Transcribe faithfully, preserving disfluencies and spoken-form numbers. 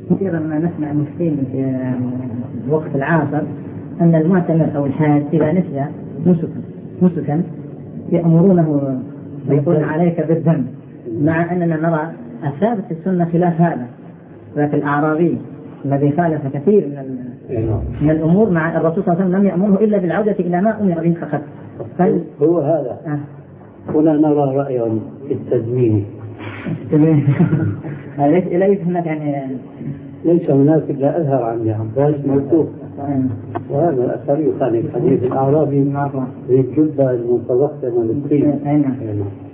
كثيرا ما نسمع مسلمين في وقت العاصر أن المعتمر أو الحاج إذا نسي نسكا نسكا يأمرونه ويقول عليك بالذنب، مع أننا نرى الثابت في السنة خلاف هذا. ذاك الأعرابي الذي خالف كثير من, من الأمور مع الرسول صلى الله عليه وسلم لم يأمره إلا بالعودة إلى ما أمر به فقط. فل... هو هذا آه. هنا نرى رأيا في التدمين ليس هناك يعني ليس هناك إلا أظهر عن عباس موثوق، وهذا الأثر يخالف حديث الأعرابي في الجبة المتضخمة للطين.